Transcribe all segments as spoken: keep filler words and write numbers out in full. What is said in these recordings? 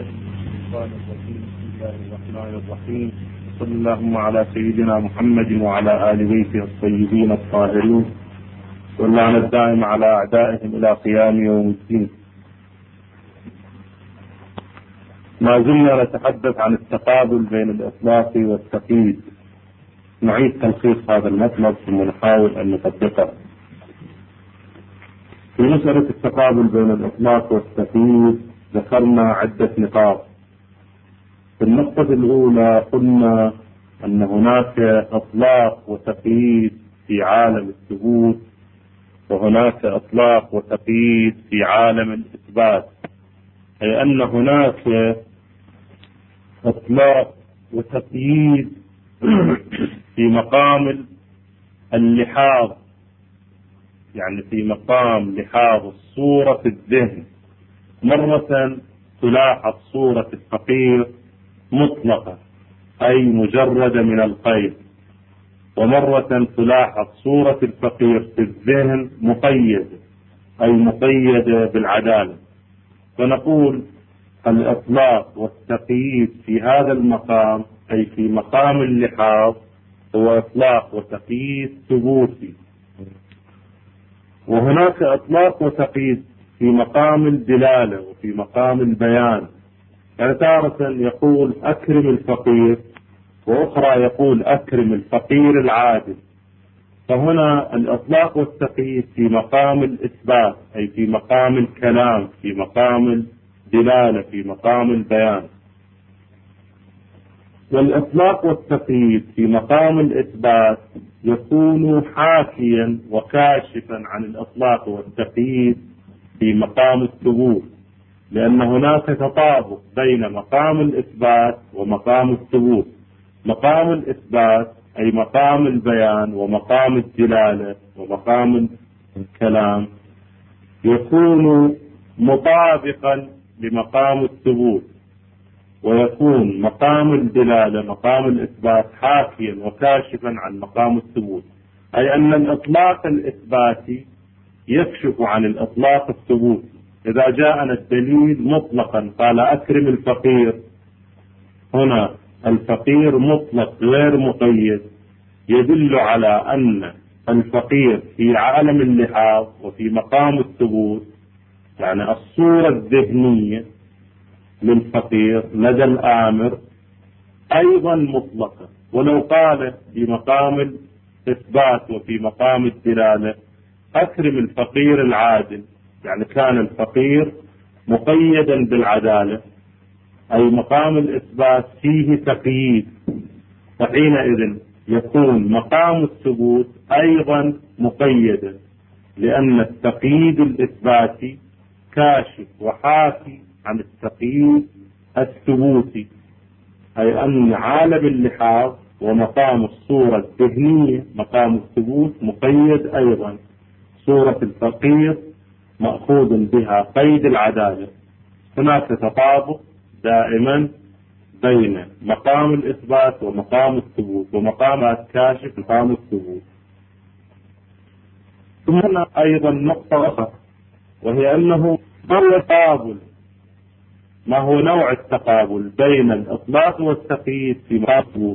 الشيطان الرجيم. بسم الله الرحمن الرحيم. صلى اللهم على سيدنا محمد وعلى آل بيته الطيبين الطاهرين، واللعن الدائم على أعدائهم إلى قيام يوم الدين. ما زلنا نتحدث عن التقابل بين الإطلاق والتقييد. نعيد تلخيص هذا المطلب ثم نحاول أن نطبقه. في مسألة التقابل بين الإطلاق والتقييد ذكرنا عدة نقاط. في النقطة الأولى قلنا أن هناك إطلاق وتقييد في عالم الثبوت، وهناك إطلاق وتقييد في عالم الإثبات، أي أن هناك إطلاق وتقييد في مقام اللحاظ، يعني في مقام لحاظ الصورة في الذهن. مرة تلاحظ صورة الفقير مطلقة أي مجردة من القيد، ومرة تلاحظ صورة الفقير في الذهن مقيدة أي مقيدة بالعدالة. فنقول الإطلاق والتقييد في هذا المقام أي في مقام اللحاظ هو إطلاق وتقييد ثبوتي. وهناك إطلاق وتقييد في مقام الدلالة وفي مقام البيان، يعني تارة يقول أكرم الفقير، وأخرى يقول أكرم الفقير العادل. فهنا الإطلاق والتقييد في مقام الإثبات أي في مقام الكلام، في مقام الدلالة، في مقام البيان. والإطلاق والتقييد في مقام الإثبات يكون حاكيا وكاشفا عن الإطلاق والتقييد في مقام الثبوت، لأن هناك تطابق بين مقام الإثبات ومقام الثبوت. مقام الإثبات أي مقام البيان ومقام الدلالة ومقام الكلام يكون مطابقا لمقام الثبوت، ويكون مقام الدلالة مقام الإثبات حاكيا وكاشفا عن مقام الثبوت، أي أن الإطلاق الإثباتي يكشف عن الإطلاق الثبوتي. إذا جاءنا الدليل مطلقا قال أكرم الفقير، هنا الفقير مطلق غير مقيد، يدل على أن الفقير في عالم اللحاظ وفي مقام الثبوت، يعني الصورة الذهنية للفقير لدى الآمر أيضا مطلقة. ولو قال في مقام الإثبات وفي مقام الدلالة أكرم الفقير العادل، يعني كان الفقير مقيدا بالعدالة أي مقام الإثبات فيه تقييد، فحينئذ يكون مقام الثبوت أيضا مقيدا، لأن التقييد الإثباتي كاشف وحاكي عن التقييد الثبوتي، أي أن عالم اللحاظ ومقام الصورة الذهنية مقام الثبوت مقيد أيضا. صورة الفقير مأخوذ بها قيد العدالة. هناك تطابق دائما بين مقام الإثبات ومقام الثبوت، ومقام كاشف مقام الثبوت. ثم هنا أيضا نقطة أخرى، وهي أنه ما هو التقابل، ما هو نوع التقابل بين الإطلاق والتقييد في مقام الثبوت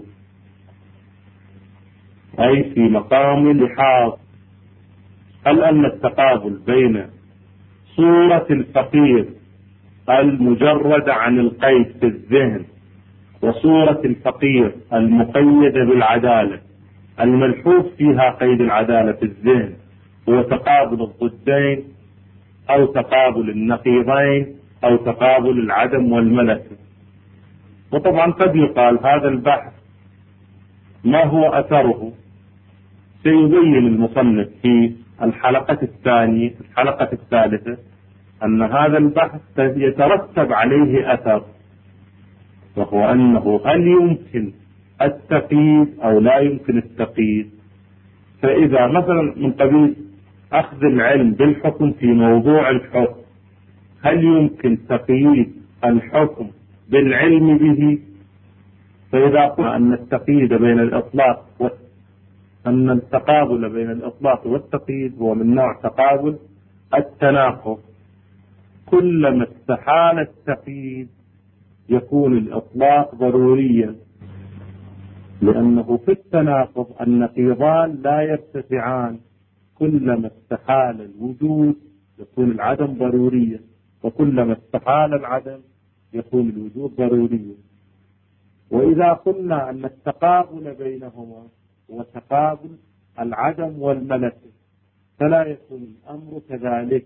أي في مقام اللحاظ. هل أن التقابل بين صورة الفقير المجردة عن القيد في الذهن وصورة الفقير المقيدة بالعدالة الملحوظ فيها قيد العدالة في الذهن هو تقابل الضدين أو تقابل النقيضين أو تقابل العدم والملكة؟ وطبعا قد يقال هذا البحث ما هو أثره؟ سيبين المصنف في الحلقة الثانية الحلقة الثالثة أن هذا البحث يترتب عليه أثر، وهو أنه هل يمكن التقييد أو لا يمكن التقييد. فإذا مثلا من قبيل أخذ العلم بالحكم في موضوع الحكم، هل يمكن تقييد الحكم بالعلم به؟ فإذا قلنا أن التقييد بين الإطلاق أن التقابل بين الإطلاق والتقييد هو من نوع تقابل التناقض، كلما استحال التقييد يكون الإطلاق ضروريا، لأنه في التناقض النقيضان لا يرتفعان، كلما استحال الوجود يكون العدم ضروريا، وكلما استحال العدم يكون الوجود ضروريا. وإذا قلنا أن التقابل بينهما هو تقابل العدم والملكة فلا يكون الأمر كذلك.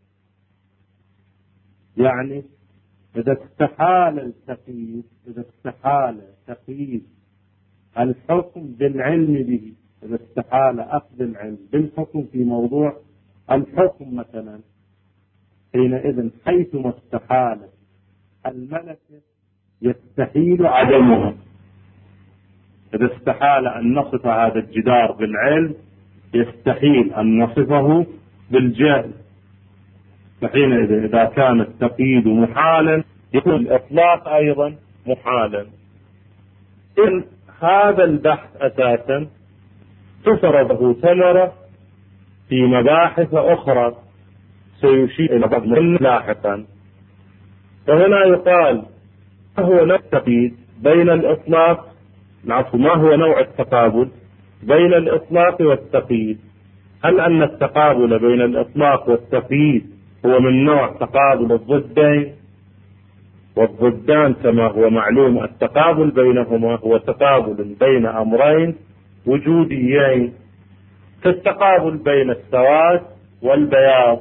يعني إذا استحال التقييد، إذا استحال تقييد الحكم بالعلم به، إذا استحال أخذ العلم بالحكم في موضوع الحكم مثلا، حينئذ حيثما استحال الملكة يستحيل عدمها. إذا استحال أن نصف هذا الجدار بالعلم يستحيل أن نصفه بالجهل، فحينئذ إذا كان التقييد محالا يكون الإطلاق أيضا محالا. إن هذا البحث أساسا تفرضه ثمرة في مباحث أخرى سيشير إلى بعض لاحقا. فهنا يقال ما هو نوع التقييد بين الإطلاق، العفو ما هو نوع التقابل بين الإطلاق والتقييد؟ هل أن التقابل بين الإطلاق والتقييد هو من نوع تقابل الضدين؟ والضدان كما هو معلوم التقابل بينهما هو تقابل بين أمرين وجوديين، كالتقابل بين السواد والبياض.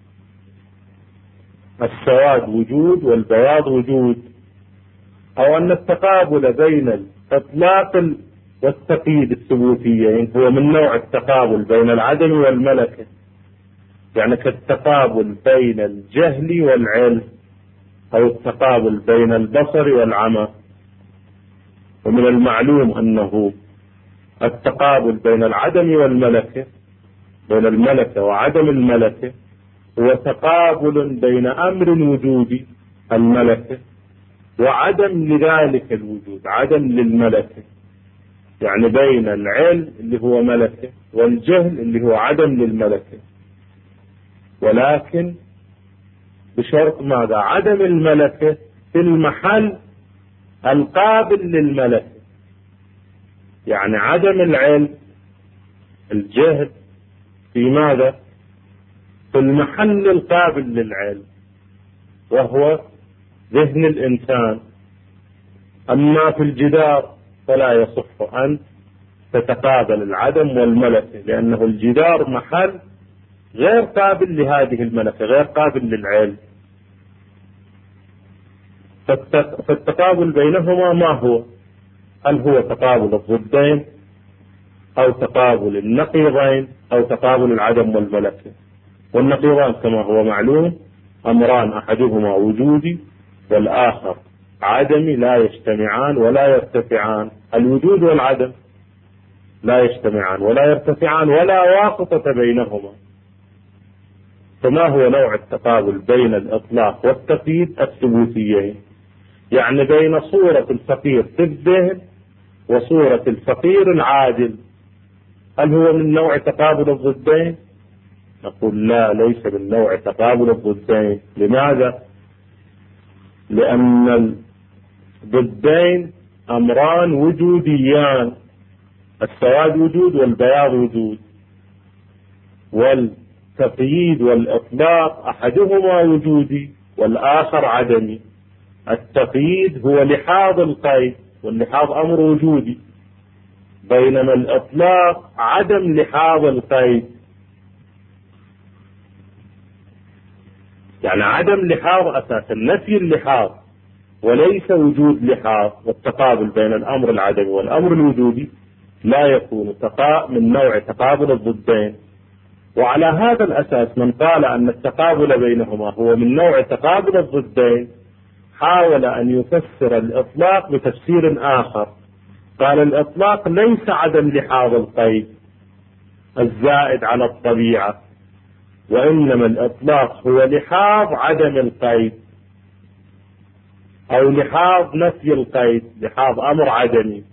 السواد وجود والبياض وجود. أو أن التقابل بين الإطلاق والتقييد الثبوتيين هو من نوع التقابل بين العدم والملكة، يعني كالتقابل بين الجهل والعلم، أو التقابل بين البصر والعمى. ومن المعلوم أنه التقابل بين العدم والملكة، بين الملكة وعدم الملكة، هو تقابل بين أمر وجودي الملكة وعدم لذلك الوجود، عدم للملكة، يعني بين العلم اللي هو ملكة والجهل اللي هو عدم للملكة، ولكن بشرط ماذا؟ عدم الملكة في المحل القابل للملكة. يعني عدم العلم الجهل في ماذا؟ في المحل القابل للعلم وهو ذهن الإنسان. أما في الجدار فلا يصح أن تتقابل العدم والملكة، لأنه الجدار محل غير قابل لهذه الملكة، غير قابل للعلم. فالتقابل بينهما ما هو؟ هل هو تقابل الضدين أو تقابل النقيضين أو تقابل العدم والملكة؟ والنقيضان كما هو معلوم أمران، أحدهما وجودي والآخر عدمي، لا يجتمعان ولا يرتفعان. الوجود والعدم لا يجتمعان ولا يرتفعان ولا واسطة بينهما. فما هو نوع التقابل بين الإطلاق والتقييد الثبوتيين؟ يعني بين صورة الفقير في الذهن وصورة الفقير العادل. هل هو من نوع تقابل الضدين؟ نقول لا، ليس من نوع تقابل الضدين. لماذا؟ لأن الضدين أمران وجوديان، السواد وجود والبياض وجود، والتقييد والإطلاق أحدهما وجودي والآخر عدمي. التقييد هو لحاظ القيد واللحاظ أمر وجودي، بينما الإطلاق عدم لحاظ القيد، يعني عدم لحاظ أساسا، نفي اللحاظ وليس وجود لحاظ. والتقابل بين الأمر العدمي والأمر الوجودي لا يكون من نوع تقابل الضدين. وعلى هذا الأساس من قال أن التقابل بينهما هو من نوع تقابل الضدين حاول أن يفسر الإطلاق بتفسير آخر. قال الإطلاق ليس عدم لحاظ القيد الزائد على الطبيعة، وإنما الإطلاق هو لحاظ عدم القيد أو لحاظ نفي القيد، لحاظ أمر عدمي.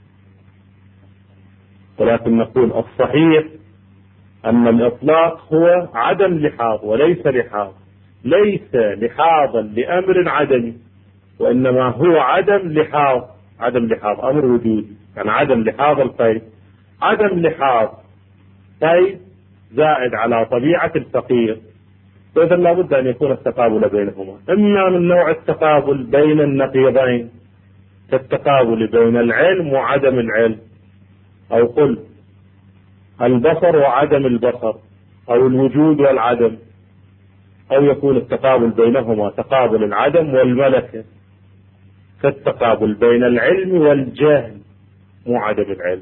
ولكن نقول الصحيح أن الإطلاق هو عدم لحاظ وليس لحاظ، ليس لحاظا لأمر عدمي، وإنما هو عدم لحاظ عدم لحاظ أمر وجودي، يعني عدم لحاظ القيد. عدم لحاظ قيد زائد على طبيعة الفقير، فإذا لابد أن يكون التقابل بينهما إما من نوع التقابل بين النقيضين كالتقابل بين العلم وعدم العلم، أو قل البصر وعدم البصر، أو الوجود والعدم، أو يكون التقابل بينهما تقابل العدم والملكة كالتقابل بين العلم والجهل مو عدم العلم،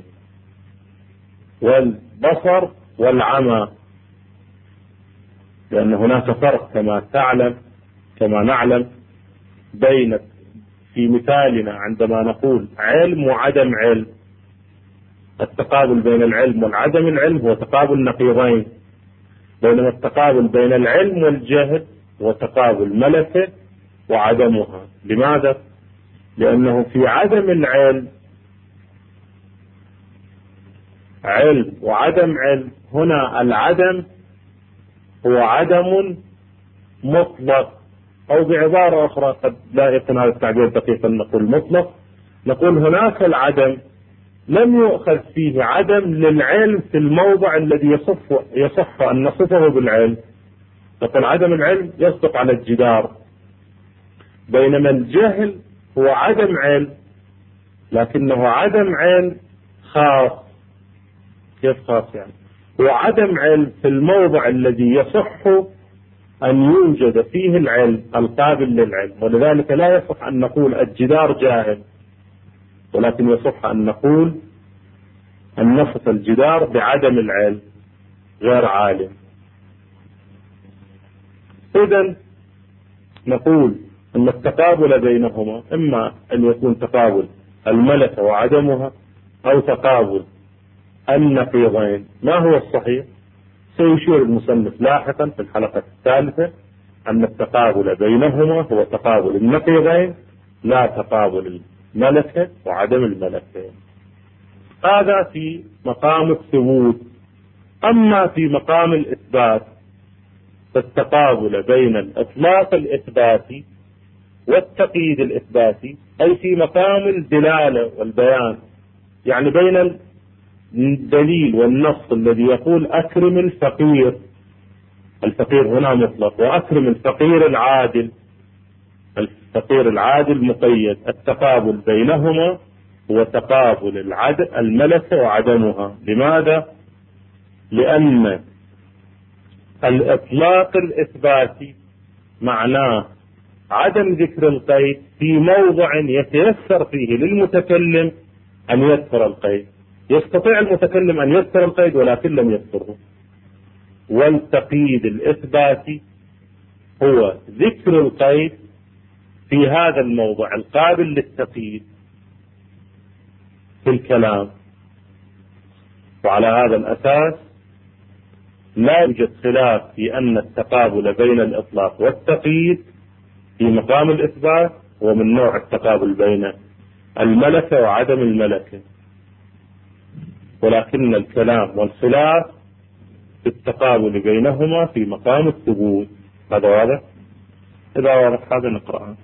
والبصر والعمى، لأن هناك فرق كما تعلم كما نعلم بين في مثالنا عندما نقول علم وعدم علم. التقابل بين العلم والعدم العلم هو تقابل نقيضين، بينما التقابل بين العلم والجهل هو تقابل ملكة وعدمها. لماذا؟ لأنه في عدم العلم علم وعدم علم، هنا العدم هو عدم مطلق، أو بعبارة أخرى قد لا يكون هذا التعبير دقيقا نقول مطلق، نقول هناك العدم لم يؤخذ فيه عدم للعلم في الموضع الذي يصح يصح أن نصفه بالعلم، نقول عدم العلم يصدق على الجدار، بينما الجهل هو عدم علم لكنه عدم علم خاص. كيف خاص يعني؟ هو عدم علم في الموضع الذي يصح أن يوجد فيه العلم القابل للعلم، ولذلك لا يصح أن نقول الجدار جاهل، ولكن يصح أن نقول أن نصف الجدار بعدم العلم غير عالم. إذن نقول أن التقابل بينهما إما أن يكون تقابل الملكة وعدمها أو تقابل النقيضين. ما هو الصحيح؟ سيشير المصنف لاحقا في الحلقة الثالثة أن التقابل بينهما هو تقابل النقيضين لا تقابل الملكة وعدم الملكة. هذا في مقام الثبوت. أما في مقام الإثبات فالتقابل بين الإطلاق الإثباتي والتقييد الإثباتي، أي في مقام الدلالة والبيان، يعني بين الدليل والنص الذي يقول أكرم الفقير، الفقير هنا مطلق، وأكرم الفقير العادل، الفقير العادل مقيد. التقابل بينهما هو تقابل العدل الملكة وعدمها. لماذا؟ لأن الإطلاق الإثباتي معناه عدم ذكر القيد في موضع يتيسر فيه للمتكلم أن يذكر القيد، يستطيع المتكلم أن يذكر القيد ولكن لم يذكره. والتقييد الإثباتي هو ذكر القيد في هذا الموضع القابل للتقييد في الكلام. وعلى هذا الأساس لا يوجد خلاف في أن التقابل بين الإطلاق والتقييد في مقام الإثبات هو من نوع التقابل بين الملكة وعدم الملكة، ولكن الكلام والخلاف في التقابل بينهما في مقام الثبوت. هذا واضح؟ إذا واضح هذا نقرأه.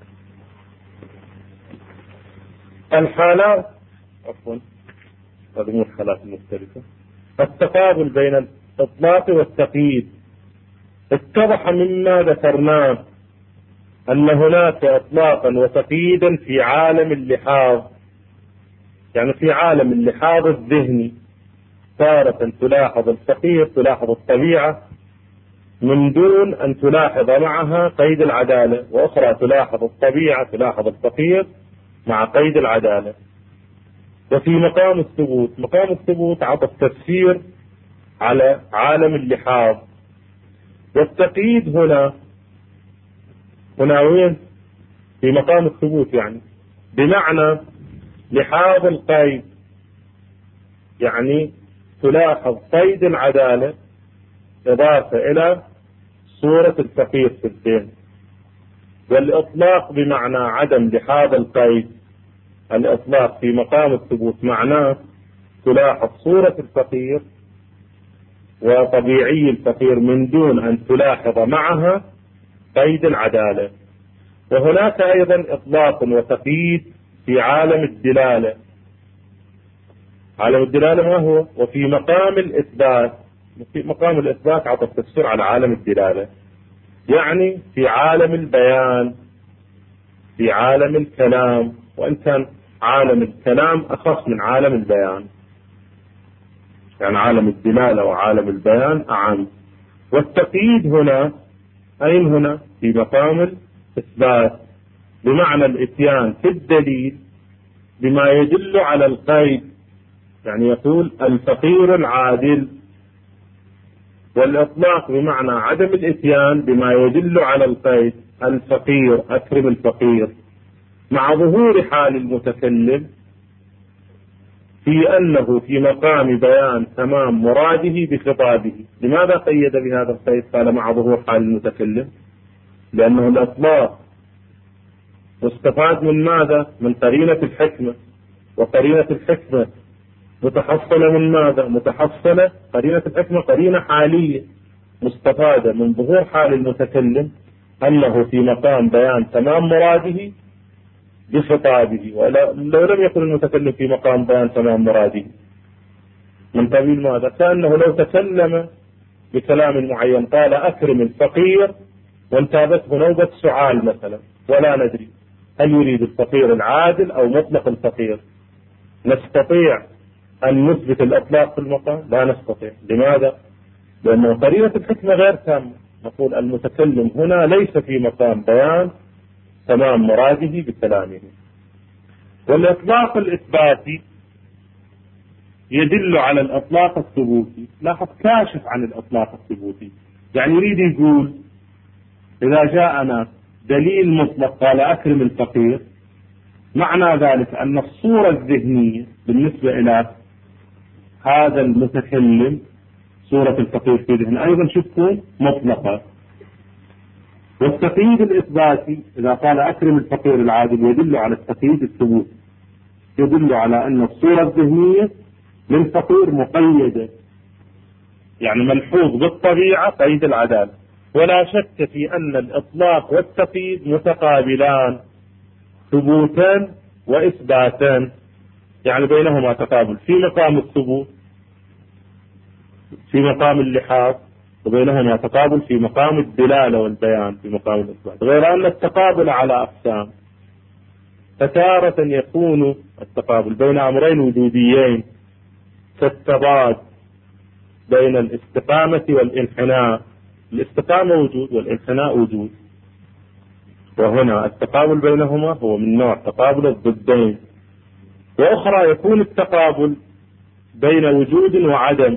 الحالات عفوا هذه مو الحالات المختلفة. التقابل بين الإطلاق والتقييد اتضح مما ذكرناه أن هناك إطلاقا وتقييدا في عالم اللحاظ، يعني في عالم اللحاظ الذهني تارة تلاحظ الفقير تلاحظ الطبيعة من دون أن تلاحظ معها قيد العدالة، وأخرى تلاحظ الطبيعة تلاحظ الفقير مع قيد العدالة. وفي مقام الثبوت، مقام الثبوت عطى التفسير على عالم اللحاظ، والتقييد هنا هنا وين؟ في مقام الثبوت، يعني بمعنى لحاظ القيد، يعني تلاحظ قيد العدالة إضافة إلى صورة الفقير في الذهن. والإطلاق بمعنى عدم لحاظ القيد، الإطلاق في مقام الثبوت معناه تلاحظ صورة الفقير وطبيعي الفقير من دون أن تلاحظ معها قيد العدالة. وهناك أيضا إطلاق وتقييد في عالم الدلالة. عالم الدلالة ما هو؟ وفي مقام الإثبات. في مقام الإثبات عطى التفسير على عالم الدلالة، يعني في عالم البيان، في عالم الكلام، وإن كان عالم الكلام أخص من عالم البيان، يعني عالم الدلالة وعالم البيان أعم. والتقييد هنا أين هنا؟ في مقام الإثبات، بمعنى الإتيان في الدليل بما يدل على القيد، يعني يقول الفقير العادل. والإطلاق بمعنى عدم الإتيان بما يدل على القيد، الفقير، أكرم الفقير، مع ظهور حال المتكلم في أنه في مقام بيان تمام مراده بخطابه. لماذا قيد بهذا القيد؟ قال مع ظهور حال المتكلم، لأنه الإطلاق مستفاد من ماذا؟ من قرينة الحكمة، وقرينة الحكمة متحصلة من ماذا؟ متحصلة قرينة الحكمة قرينة حالية مستفادة من ظهور حال المتكلم أنه في مقام بيان تمام مراده بخطابه. ولو لم يكن المتكلم في مقام بيان تمام مراده من قبيل ماذا؟ كأنه لو تكلم بكلام معين قال أكرم الفقير وانتابته نوبة سعال مثلا، ولا ندري هل يريد الفقير العادل أو مطلق الفقير. نستطيع أن نثبت الإطلاق في المقام؟ لا نستطيع. لماذا؟ لأن قرينة الحكمة غير تامة. نقول المتكلم هنا ليس في مقام بيان تمام مراده بكلامه. والإطلاق الإثباتي يدل على الإطلاق الثبوتي. لاحظ، كاشف عن الإطلاق الثبوتي، يعني يريد يقول إذا جاءنا دليل مطلق قال أكرم الفقير، معنى ذلك أن الصورة الذهنية بالنسبة إلى هذا المتكلم، صورة الفقير في ذهنه أيضا شو تكون؟ مطلقة. والتقييد الإثباتي إذا قال أكرم الفقير العادل يدل على التقييد الثبوتي، يدل على أن الصورة الذهنية للفقير مقيدة، يعني ملحوظ بالطبيعة قيد العدالة. ولا شك في أن الإطلاق والتقييد متقابلان ثبوتا وإثباتا، يعني بينهما تقابل في مقام الثبوت في مقام اللحاظ، وبينهما تقابل في مقام الدلالة والبيان في مقام الإثبات. غير أن التقابل على أقسام، فتارة يكون التقابل بين أمرين وجوديين كالتضاد بين الاستقامة والانحناء. الاستقامة وجود والانحناء وجود، وهنا التقابل بينهما هو من نوع تقابل الضدين. وأخرى يكون التقابل بين وجود وعدم،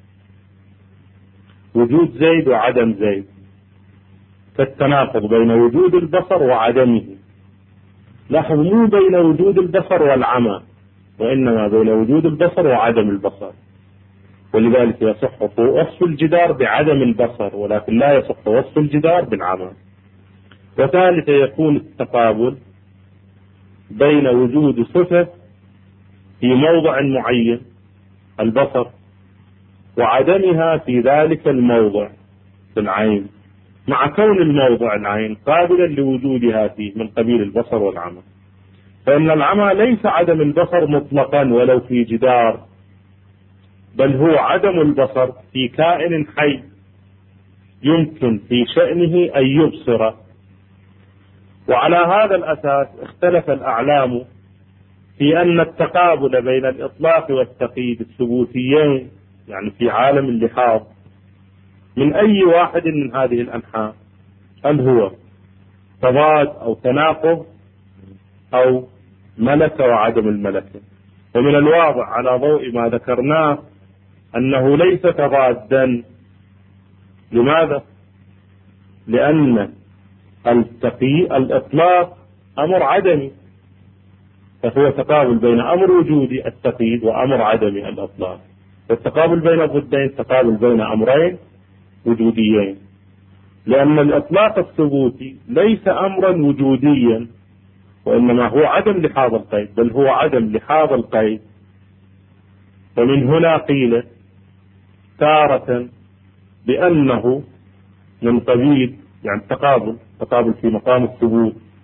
وجود زيد وعدم زيد، كالتناقض بين وجود البصر وعدمه. لاحظ، مو بين وجود البصر والعمى، وإنما بين وجود البصر وعدم البصر. ولذلك يصح وصف الجدار بعدم البصر، ولكن لا يصح وصف الجدار بالعمى. وثالثا يكون التقابل بين وجود صفة في موضع معين البصر وعدمها في ذلك الموضع في العين، مع كون الموضع العين قابلا لوجودها فيه من قبيل البصر والعمى. فإن العمى ليس عدم البصر مطلقا ولو في جدار، بل هو عدم البصر في كائن حي يمكن في شأنه أن يبصر. وعلى هذا الأساس اختلف الأعلام في أن التقابل بين الإطلاق والتقييد الثبوتيين، يعني في عالم اللحاظ، من أي واحد من هذه الأنحاء، هل هو تضاد أو تناقض أو ملكة وعدم الملكة. ومن الواضح على ضوء ما ذكرناه أنه ليس تضادا. لماذا؟ لأن التقي الإطلاق أمر عدمي، فهو تقابل بين أمر وجودي التقييد وأمر عدمي الإطلاق. والتقابل بين الضدين تقابل بين أمرين وجوديين، لأن الإطلاق الثبوتي ليس أمرا وجوديا، وإنما هو عدم لحاظ القيد، بل هو عدم لحاظ القيد. ومن هنا قيل تارة بأنه من قبيل، يعني تقابل تقابل في مقام الثبوت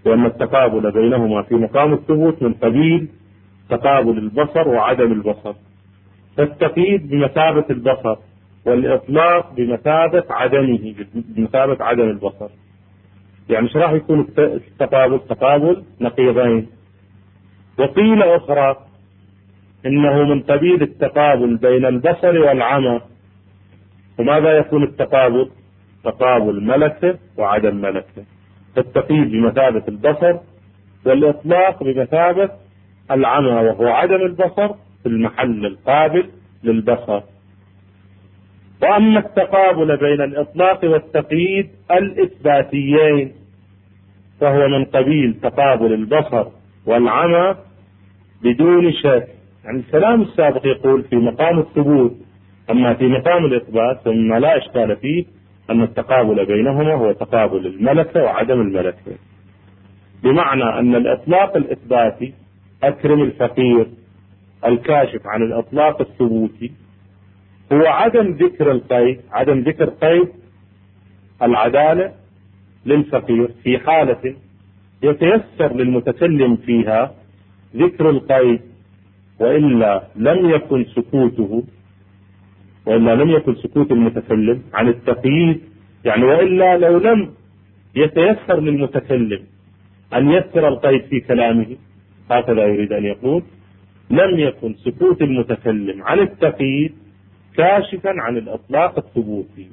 وأن التقابل بينهما في مقام الثبوت من قبيل تقابل البصر وعدم البصر، فالتقييد بمثابة البصر والإطلاق بمثابة عدمه، بمثابة عدم البصر. يعني مش راح يكون التقابل تقابل نقيضين. وقيل أخرى إنه من قبيل التقابل بين البصر والعمى. وماذا يكون التقابل؟ تقابل ملكة وعدم ملكة، فالتقييد بمثابة البصر والإطلاق بمثابة العمى وهو عدم البصر في المحل القابل للبصر. وأما التقابل بين الإطلاق والتقييد الإثباتيين فهو من قبيل تقابل البصر والعمى بدون شك. يعني الكلام السابق يقول في مقام الثبوت، أما في مقام الإثبات فمما لا إشكال فيه أن التقابل بينهما هو تقابل الملكة وعدم الملكة، بمعنى أن الإطلاق الإثباتي أكرم الفقير الكاشف عن الإطلاق الثبوتي هو عدم ذكر القيد، عدم ذكر قيد العدالة للفقير في حالة يتيسر للمتكلم فيها ذكر القيد، وإلا لم يكن سكوته وإلا لم يكن سكوت المتكلم عن التقييد، يعني وإلا لو لم يتيسر للمتكلم أن يذكر القيد في كلامه، هكذا يريد أن يقول، لم يكن سكوت المتكلم عن التقييد كاشفا عن الإطلاق الثبوتي.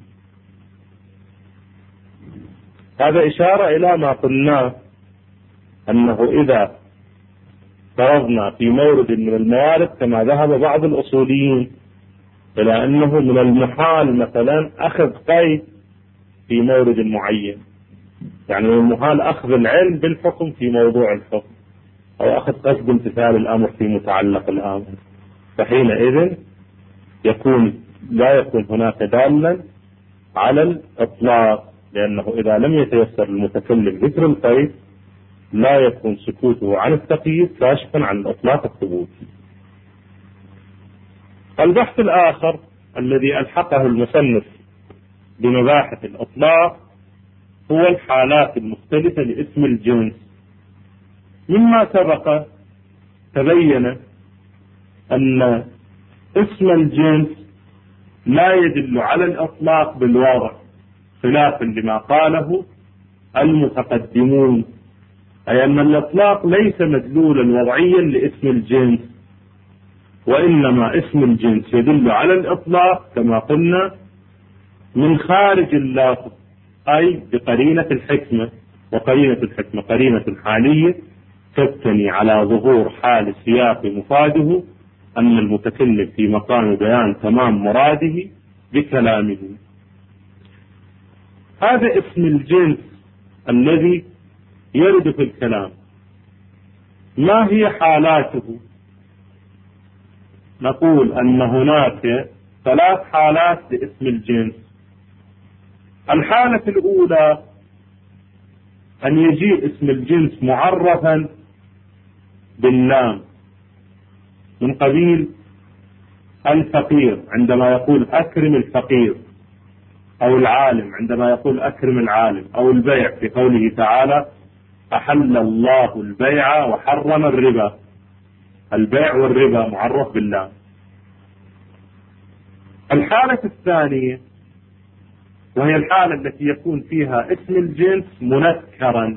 هذا إشارة إلى ما قلناه أنه إذا فرضنا في مورد من الموارد كما ذهب بعض الأصوليين إلى أنه من المحال مثلا أخذ قيد في مورد معين، يعني من المحال أخذ العلم بالحكم في موضوع الحكم أو أخذ قصد امتثال الأمر في متعلق الأمر، فحينئذ يكون لا يكون هناك دالا على الإطلاق، لأنه إذا لم يتيسر المتكلم ذكر القيد لا يكون سكوته عن التقييد كاشفا عن الإطلاق الثبوتي. البحث الآخر الذي ألحقه المصنف بمباحث الإطلاق هو الحالات المختلفة لاسم الجنس. مما سبق تبين أن اسم الجنس لا يدل على الإطلاق بالوضع، خلافا لما قاله المتقدمون، أي أن الإطلاق ليس مدلولا وضعيا لاسم الجنس، وإنما اسم الجنس يدل على الإطلاق كما قلنا من خارج اللافظ، أي بقرينة الحكمة، وقرينة الحكمة قرينة حالية تبتني على ظهور حال سياق مفاده أن المتكلم في مقام بيان تمام مراده بكلامه. هذا اسم الجنس الذي يرد في الكلام، ما هي حالاته؟ نقول أن هناك ثلاث حالات لاسم الجنس. الحالة الأولى أن يجيء اسم الجنس معرفا باللام من قبيل الفقير عندما يقول أكرم الفقير، أو العالم عندما يقول أكرم العالم، أو البيع في قوله تعالى أحل الله البيع وحرم الربا، البيع والربا معرف باللام. الحالة الثانية وهي الحالة التي يكون فيها اسم الجنس منكرا،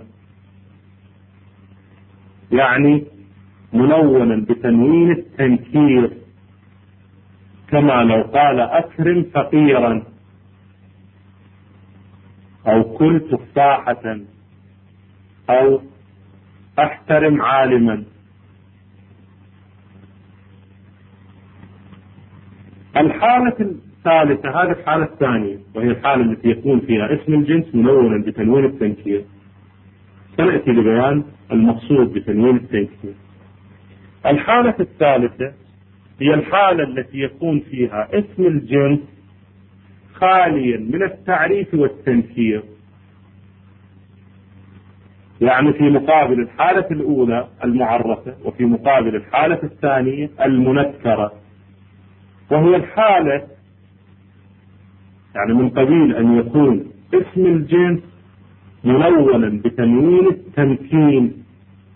يعني منونا بتنوين التنكير، كما لو قال أكرم فقيرا أو كل تفاحة أو أحترم عالما. الحالة الثالثة هذه الحالة الثانية وهي الحالة التي يكون فيها اسم الجنس منونا بتنوين التنكير، سنأتي لبيان المقصود بتنوين التنكير. الحالة الثالثة هي الحالة التي يكون فيها اسم الجنس خاليا من التعريف والتنكير، يعني في مقابل الحالة الأولى المعرفة وفي مقابل الحالة الثانية المنكرة، وهي الحالة يعني من قبيل أن يكون اسم الجنس منونا بتنوين التمكين،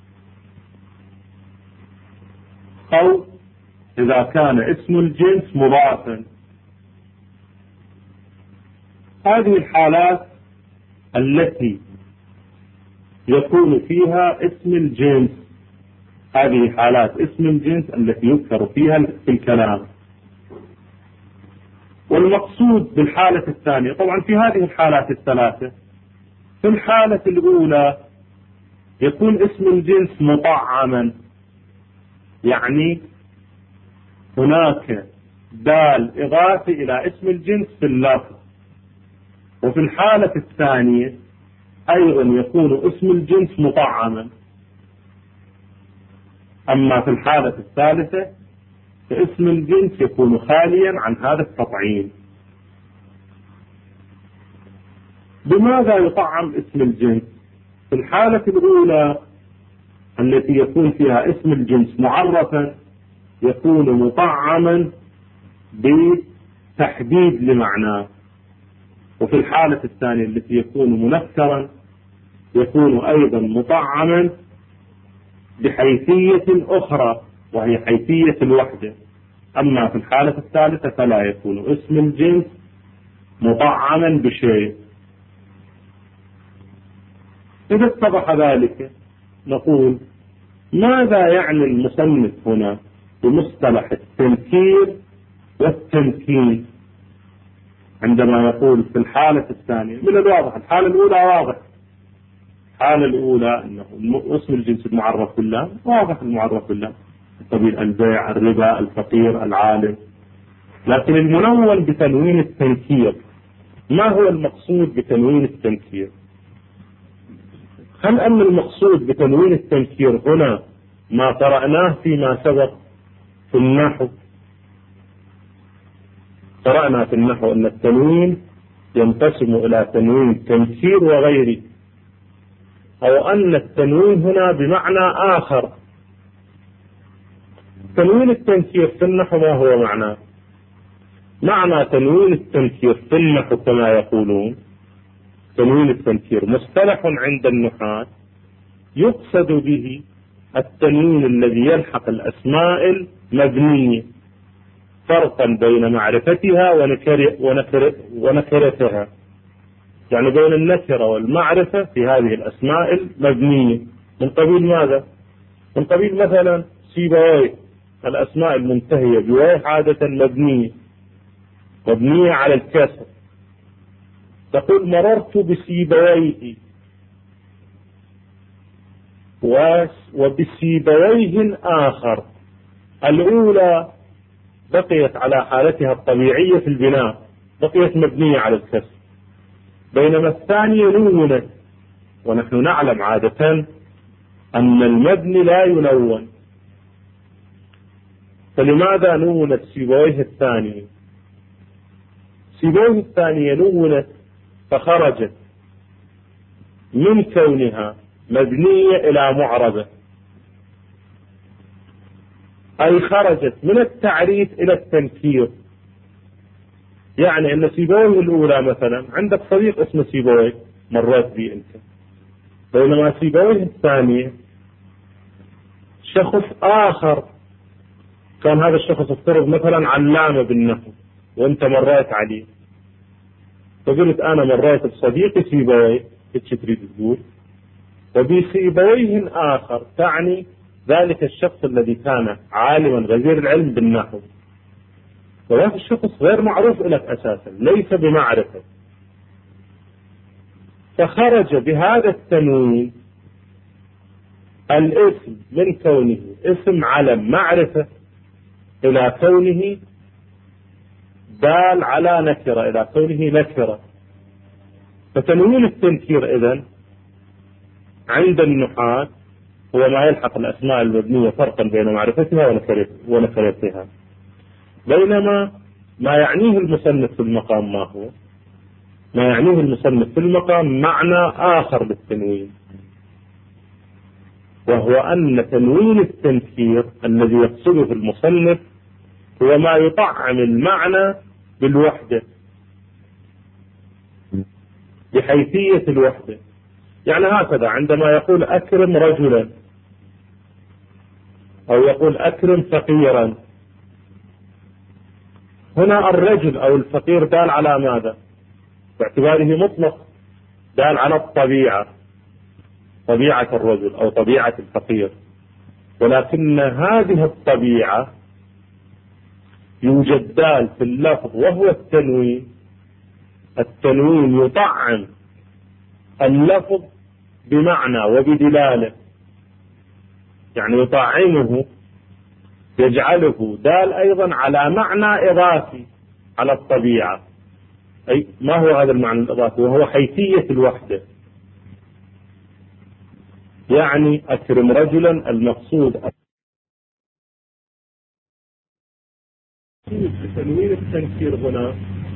أو إذا كان اسم الجنس مضافا. هذه الحالات التي يكون فيها اسم الجنس، هذه حالات اسم الجنس التي يذكر فيها في الكلام. والمقصود بالحالة الثانية، طبعا في هذه الحالات الثلاثة، في الحالة الأولى يكون اسم الجنس مطعما، يعني هناك دال إضافي إلى اسم الجنس في اللفظ. وفي الحالة الثانية أيضا يكون اسم الجنس مطعما. أما في الحالة الثالثة فاسم الجنس يكون خاليا عن هذا التطعيم. بماذا يطعم اسم الجنس؟ في الحالة الأولى التي يكون فيها اسم الجنس معرفا يكون مطعما بتحديد لمعناه. وفي الحالة الثانية التي يكون منكرا يكون أيضا مطعما بحيثية أخرى وهي حيثية الوحدة. أما في الحالة الثالثة فلا يكون اسم الجنس مطعما بشيء. إذا اتضح ذلك نقول ماذا يعني المصنف هنا بمصطلح التنكير والتمكين عندما يقول في الحالة الثانية؟ من الواضح الحالة الأولى واضح، الحالة الأولى أنه اسم الجنس المعرف بالله واضح، المعرف بالله قبيل البيع، الربا، الفقير، العالم. لكن المنون بتنوين التنكير، ما هو المقصود بتنوين التنكير؟ هل أن المقصود بتنوين التنكير هنا ما قرأناه فيما سبق في النحو؟ قرأنا في النحو أن التنوين ينقسم إلى تنوين تنكير وغيره، أو أن التنوين هنا بمعنى آخر. تنوين التنكير في النحو ما هو معناه؟ معنى تنوين التنكير في النحو كما يقولون تنوين التنكير مصطلح عند النحاة يقصد به التنوين الذي يلحق الأسماء المبنية، فرقا بين معرفتها ونكر ونكر ونكرتها، يعني بين النكرة والمعرفة في هذه الأسماء المبنية. من قبيل ماذا؟ من قبيل مثلا سيبويه، الأسماء المنتهية بويه عادة مبنية مبنية على الكسر. تقول مررت بسيبويه وبسيبويه آخر. الأولى بقيت على حالتها الطبيعية في البناء، بقيت مبنية على الكسر، بينما الثانية نونت. ونحن نعلم عادة أن المبني لا ينون، فلماذا نونت سيبويه الثانية؟ سيبويه الثانية نونت فخرجت من كونها مبنية إلى معربة، أي خرجت من التعريف إلى التنكير. يعني أن سيبويه الأولى مثلا عندك صديق اسمه سيبويه مرات به أنت، بينما سيبويه الثانية شخص آخر، كان هذا الشخص افترض مثلا علامة بالنحو وأنت مرات عليه، فقلت أنا مرات بصديقي سيبويه، إيش تريد تقول؟ وبسيبويه آخر تعني ذلك الشخص الذي كان عالما غزير العلم بالنحو، وهذا الشخص غير معروف لك أساسا، ليس بمعرفة، فخرج بهذا التنوين الاسم من كونه اسم علم معرفة إلى كونه دال على نكرة، إلى كونه نكرة. فتنوين التنكير إذن عند النحاة هو ما يلحق الأسماء المبنية فرقا بين معرفتها ونكرتها. بينما ما يعنيه المصنف في المقام ما هو؟ ما يعنيه المصنف في المقام معنى آخر للتنوين، وهو أن تنوين التنكير الذي يقصده المصنف هو ما يطعم المعنى بالوحدة، بحيثية الوحدة. يعني هكذا عندما يقول أكرم رجلا أو يقول أكرم فقيرا، هنا الرجل أو الفقير دال على ماذا؟ باعتباره مطلق دال على الطبيعة، طبيعة الرجل أو طبيعة الفقير، ولكن هذه الطبيعة يوجد دال في اللفظ وهو التنوين. التنوين يطعم اللفظ بمعنى وبدلالة، يعني يطعمه يجعله دال أيضا على معنى إضافي على الطبيعة. أي ما هو هذا المعنى الإضافي؟ وهو حيثية الوحدة. يعني أكرم رجلا المقصود تنوين التنكير هنا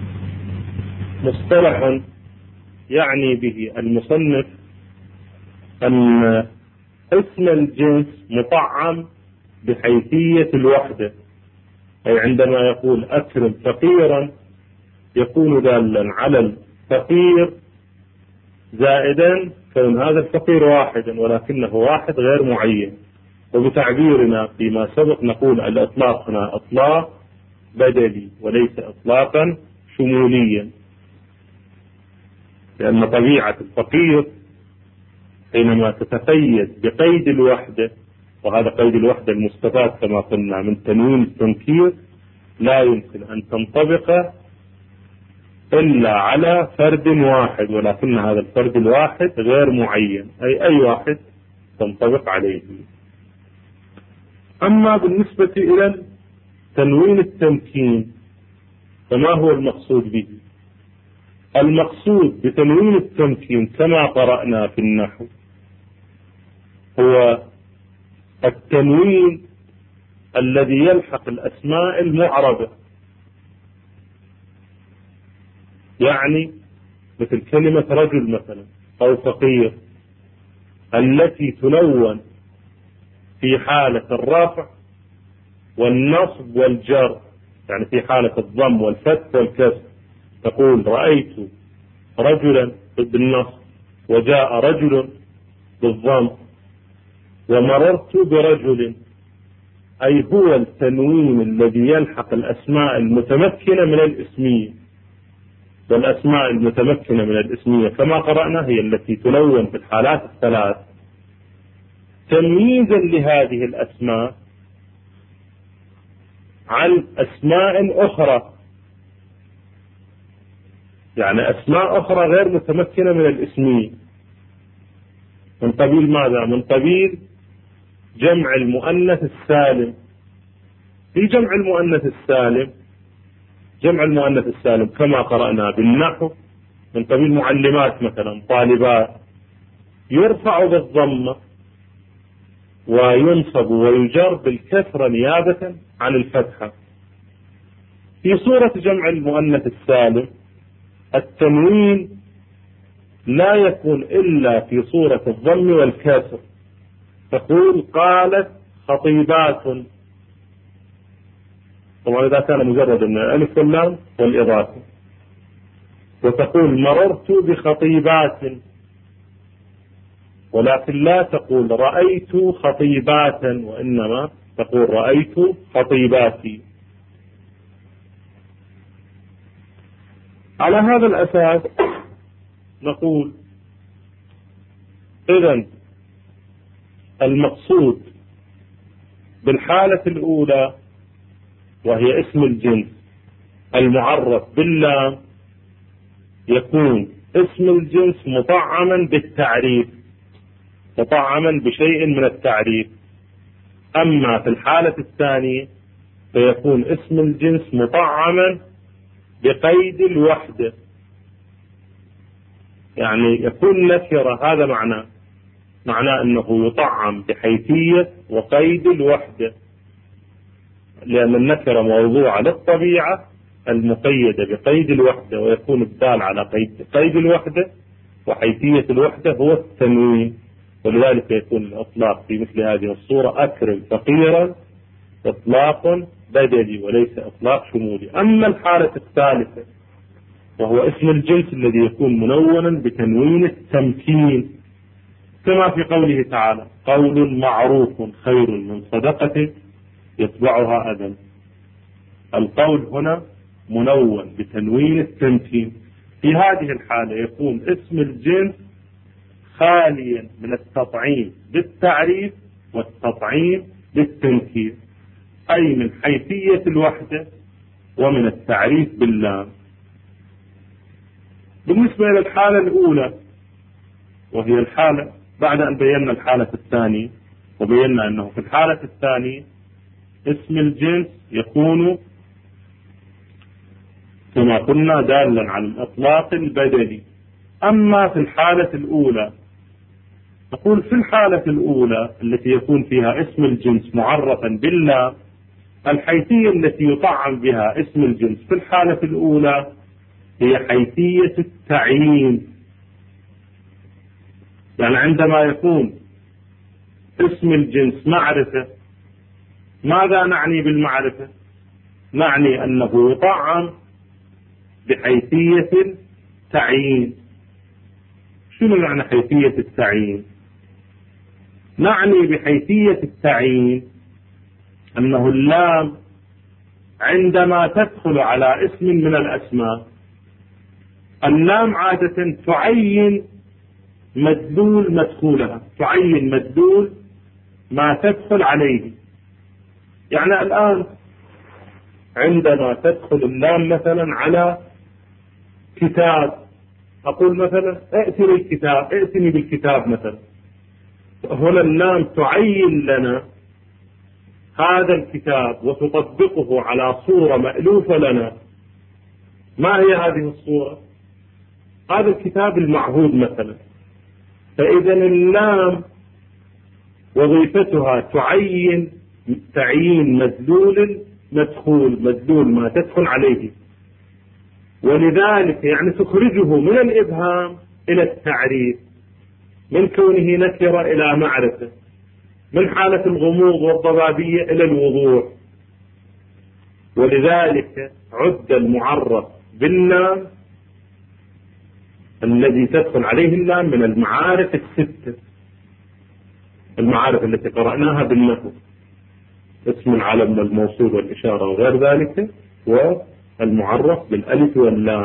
مصطلح يعني به المصنف أن اسم الجنس مطعم بحيثية الوحدة، أي عندما يقول أكرم فقيرا يكون دالا على الفقير زائدا كون هذا الفقير واحدا ولكنه واحد غير معين. وبتعبيرنا فيما سبق نقول الإطلاق هنا إطلاق بدلي وليس إطلاقا شموليا، لأن طبيعة الفقير حينما تتقيد بقيد الوحدة، وهذا قيد الوحدة المستفاد كما قلنا من تنوين التنكير، لا يمكن أن تنطبق إلا على فرد واحد، ولكن هذا الفرد الواحد غير معين، أي أي واحد تنطبق عليه. أما بالنسبة إلى تنوين التمكين فما هو المقصود به؟ المقصود بتنوين التمكين كما قرأنا في النحو هو التنوين الذي يلحق الأسماء المعربة، يعني مثل كلمة رجل مثلا أو فقير التي تنون في حالة الرفع والنصب والجر، يعني في حالة الضم والفتح والكسر تقول رأيت رجلا بالنصب وجاء رجل بالضم ومررت برجل، أي هو التنوين الذي يلحق الأسماء المتمكنة من الاسمية. والأسماء المتمكنة من الاسمية كما قرأنا هي التي تنون في الحالات الثلاث تمييزا لهذه الأسماء عن أسماء أخرى، يعني أسماء أخرى غير متمكنة من الاسمية. من قبيل ماذا؟ من قبيل جمع المؤنث السالم. في جمع المؤنث السالم جمع المؤنث السالم كما قرأنا بالنحو من قبيل معلمات مثلا طالبات، يرفع بالضمة وينصب ويجر بالكسرة نيابة عن الفتحة. في صورة جمع المؤنث السالم التنوين لا يكون إلا في صورة الضم والكسر، تقول قالت خطيبات، طبعا إذا كان مجرد من الألف واللام والإضافة، وتقول مررت بخطيبات، ولكن لا تقول رأيت خطيبات وإنما تقول رأيت خطيباتي. على هذا الأساس نقول إذن المقصود بالحالة الأولى وهي اسم الجنس المعرف باللام يكون اسم الجنس مطعما بالتعريف، مطعما بشيء من التعريف. أما في الحالة الثانية فيكون اسم الجنس مطعما بقيد الوحدة، يعني يكون نكرة. هذا معناه معناه أنه يطعم بحيثية وقيد الوحدة، لأن النكرة موضوعة للطبيعة المقيدة بقيد الوحدة، ويكون الدال على قيد قيد الوحدة وحيثية الوحدة هو التنوين. ولذلك يكون الإطلاق في مثل هذه الصورة أكرم فقيرا إطلاق بدلي وليس إطلاق شمولي. أما الحالة الثالثة وهو اسم الجنس الذي يكون منونا بتنوين التمكين، كما في قوله تعالى: قول معروف خير من صدقة يتبعها أذى. القول هنا منون بتنوين التمكين. في هذه الحالة يكون اسم الجنس خاليا من التطعيم بالتعريف والتطعيم بالتنكير، أي من حيثية الوحدة ومن التعريف باللام. بالنسبة إلى الحالة الأولى، وهي الحالة بعد أن بينا الحالة الثانية، وبينا أنه في الحالة الثانية اسم الجنس يكون كما قلنا دالا على الإطلاق البدني. أما في الحالة الأولى، نقول في الحالة الأولى التي يكون فيها اسم الجنس معرفا باللام، الحيثية التي يطعم بها اسم الجنس في الحالة الأولى هي حيثية التعيين. يعني عندما يكون اسم الجنس معرفة، ماذا نعني بالمعرفة؟ نعني أنه يطعم بحيثية التعيين. شنو معنى حيثية التعيين؟ نعني بحيثية التعيين أنه اللام عندما تدخل على اسم من الأسماء، اللام عادة تعين مدلول مدخولها، تعين مدلول ما تدخل عليه. يعني الآن عندما تدخل اللام مثلا على كتاب، أقول مثلا ائتني الكتاب، ائتني بالكتاب مثلا، هنا اللام تعين لنا هذا الكتاب وتطبقه على صورة مألوفة لنا. ما هي هذه الصورة؟ هذا الكتاب المعهود مثلا. فإذا اللام وظيفتها تعين تعيين مدلول مدخول، مدلول ما تدخل عليه، ولذلك يعني تخرجه من الإبهام إلى التعريف، من كونه نكرة إلى معرفة، من حالة الغموض والضبابية إلى الوضوح. ولذلك عد المعرف باللام الذي تدخل عليه اللام من المعارف الستة، المعارف التي قرأناها بالنحو، اسم العلم والموصول والإشارة وغير ذلك، والمعرف بالألف واللام.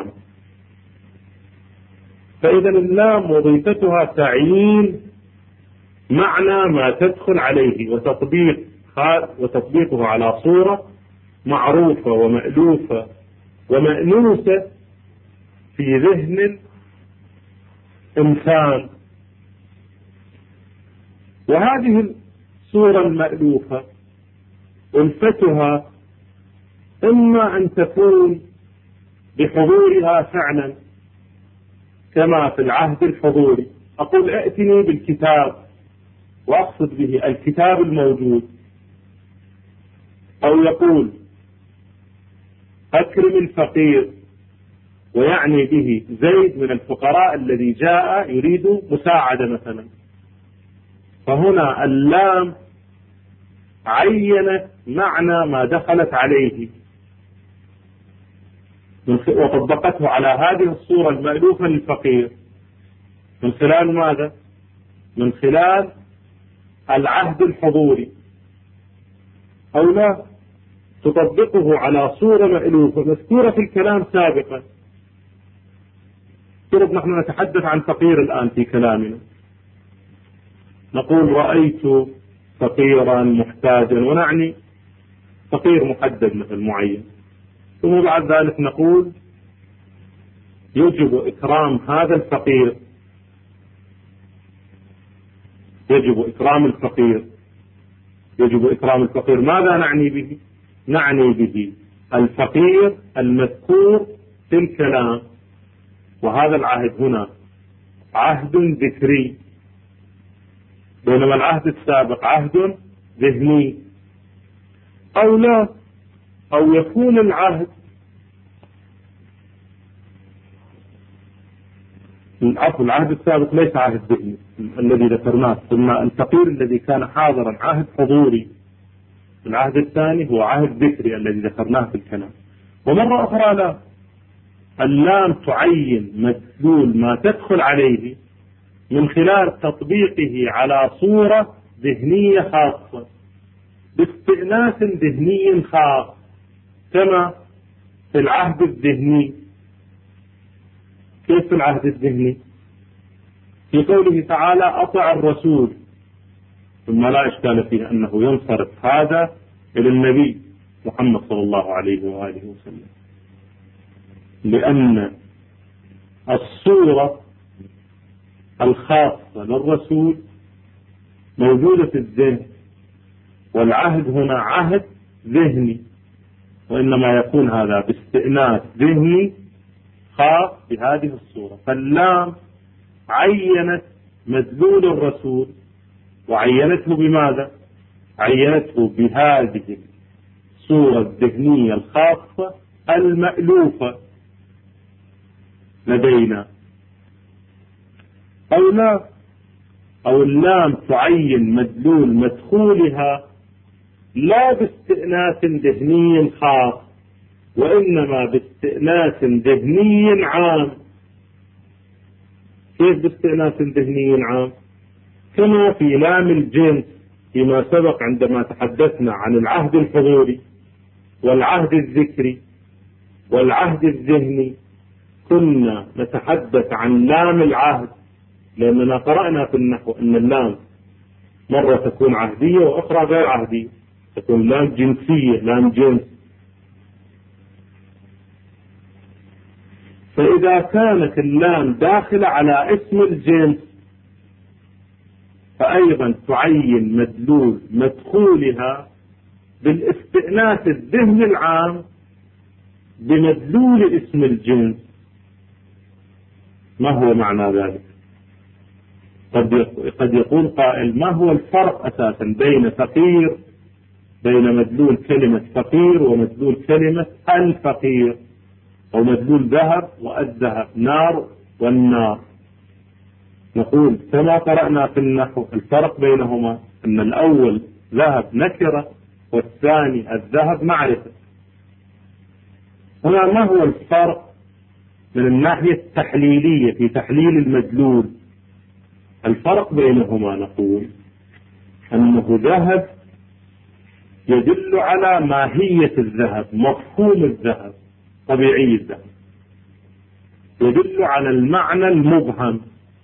فإذا اللام وظيفتها تعيين معنى ما تدخل عليه وتطبيق وتطبيقه على صورة معروفة ومألوفة ومأنوسة في ذهن الإنسان. وهذه الصورة المألوفة ألفتها إما أن تكون بحضورها فعلا كما في العهد الحضوري، أقول ائتني بالكتاب وأقصد به الكتاب الموجود، أو يقول أكرم الفقير ويعني به زيد من الفقراء الذي جاء يريد مساعدة مثلا. فهنا اللام عينت معنى ما دخلت عليه وطبقته على هذه الصورة المألوفة للفقير من خلال ماذا؟ من خلال العهد الحضوري، أو لا تطبقه على صورة مألوفة مذكورة في الكلام سابقا. فرض نحن نتحدث عن فقير الآن في كلامنا، نقول رأيت فقيرا محتاجا، ونعني فقير محدد مثل معين، ثم بعد ذلك نقول يجب إكرام هذا الفقير، يجب إكرام الفقير، يجب إكرام الفقير. ماذا نعني به؟ نعني به الفقير المذكور في الكلام، وهذا العهد هنا عهد ذكري، بينما العهد السابق عهد ذهني. أو لا، أو يكون العهد العفو العهد السابق ليس عهد ذهني الذي ذكرناه، ثم الفقير الذي كان حاضرا عهد حضوري. العهد الثاني هو عهد ذكري الذي ذكرناه في الكلام. ومرة أخرى لا، اللام تعين مدلول ما تدخل عليه من خلال تطبيقه على صورة ذهنية خاصة باستئناس ذهني خاص، كما في العهد الذهني. كيف في العهد الذهني؟ في قوله تعالى أطع الرسول، ثم لا إشكال فيه أنه ينصرف هذا إلى النبي محمد صلى الله عليه وآله وسلم، لأن الصورة الخاصة للرسول موجودة في الذهن، والعهد هنا عهد ذهني، وإنما يكون هذا باستئناس ذهني خاص بهذه الصورة. فاللام عينت مدلول الرسول، وعينته بماذا؟ عينته بهذه الصورة الذهنية الخاصة المألوفة لدينا. أو لا أو اللام تعين مدلول مدخولها لا باستئناس ذهني خاص، وإنما باستئناس ذهني عام. كيف باستئناس ذهني عام؟ كما في لام الجنس فيما سبق عندما تحدثنا عن العهد الحضوري والعهد الذكري والعهد الذهني، كنا نتحدث عن لام العهد، لأننا قرأنا في النحو أن اللام مرة تكون عهدية وأخرى غير عهدية، تكون لام جنسية، لام جنس. فإذا كانت اللام داخلة على اسم الجنس فأيضا تعين مدلول مدخولها بالاستئناس الذهني العام بمدلول اسم الجنس. ما هو معنى ذلك؟ قد يقول قائل: ما هو الفرق أساسا بين فقير، بين مدلول كلمة فقير ومدلول كلمة الفقير، أو مدلول ذهب والذهب، نار والنار؟ نقول كما قرأنا في النحو الفرق بينهما أن الأول ذهب نكرة والثاني الذهب معرفة. هنا ما هو الفرق من الناحية التحليلية في تحليل المدلول؟ الفرق بينهما نقول أنه ذهب يدل على ماهية الذهب، مفهوم الذهب، طبيعي الذهب، يدل على المعنى المبهم،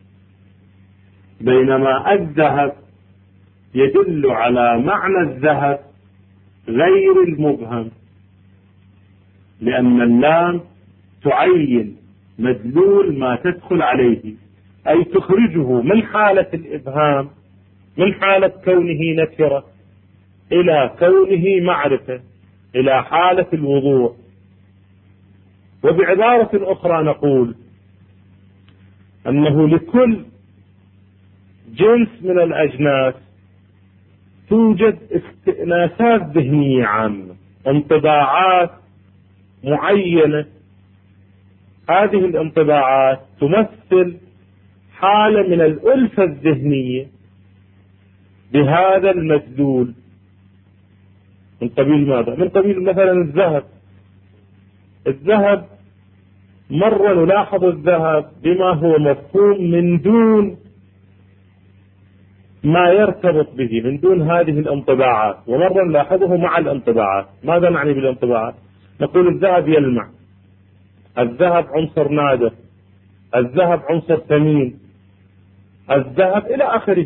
بينما الذهب يدل على معنى الذهب غير المبهم، لأن اللام تعين مدلول ما تدخل عليه، أي تخرجه من حالة الإبهام، من حالة كونه نكرة إلى كونه معرفة، إلى حالة الوضوح. وبعبارة أخرى نقول أنه لكل جنس من الأجناس توجد استئناسات ذهنية عامة، انطباعات معينة. هذه الانطباعات تمثل حالة من الألفة الذهنية بهذا المدلول. من قبيل ماذا؟ من قبيل مثلا الذهب. الذهب مرة نلاحظ الذهب بما هو مفهوم من دون ما يرتبط به، من دون هذه الانطباعات، ومرة نلاحظه مع الانطباعات. ماذا نعني بالانطباعات؟ نقول الذهب يلمع، الذهب عنصر نادر، الذهب عنصر ثمين، الذهب إلى آخره.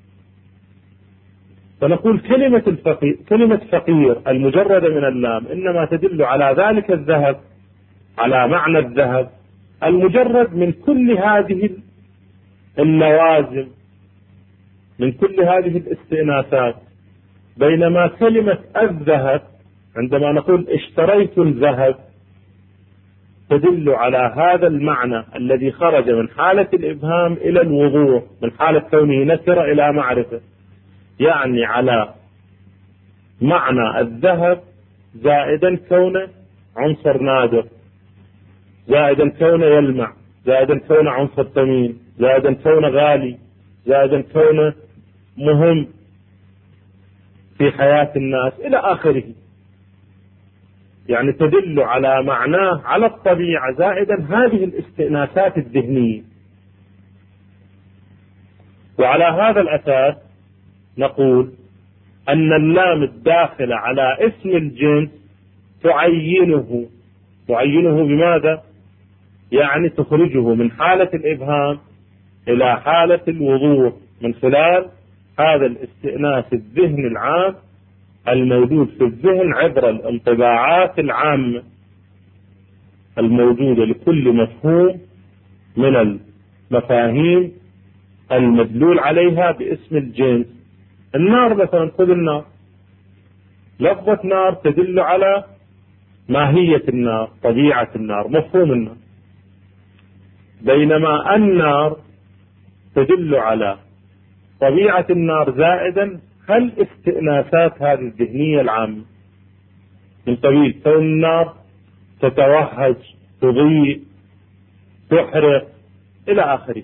فنقول كلمة الفقير، كلمة فقير المجردة من اللام إنما تدل على ذلك الذهب، على معنى الذهب المجرد من كل هذه اللوازم، من كل هذه الاستئناسات. بينما كلمة الذهب عندما نقول اشتريت الذهب تدل على هذا المعنى الذي خرج من حالة الإبهام إلى الوضوح، من حالة كونه نكرة إلى معرفة، يعني على معنى الذهب زائدا كونه عنصر نادر، زائدا كونه يلمع، زائدا كونه عنصر ثمين، زائدا كونه غالي، زائدا كونه مهم في حياة الناس إلى آخره. يعني تدل على معناه على الطبيعة زائدا هذه الاستئناسات الذهنية. وعلى هذا الأساس نقول أن اللام الداخلة على اسم الجنس تعينه تعينه بماذا؟ يعني تخرجه من حالة الإبهام إلى حالة الوضوح من خلال هذا الاستئناس الذهني العام الموجود في الذهن عبر الانطباعات العامة الموجودة لكل مفهوم من المفاهيم المدلول عليها باسم الجنس. النار مثلا، خذ النار، لفظة نار تدل على ماهية النار، طبيعة النار، مفهوم النار، بينما النار تدل على طبيعة النار زائدا هل استئناسات هذه الذهنية العامة من قبيل كون النار تتوهج، تضيء، تحرق إلى آخره.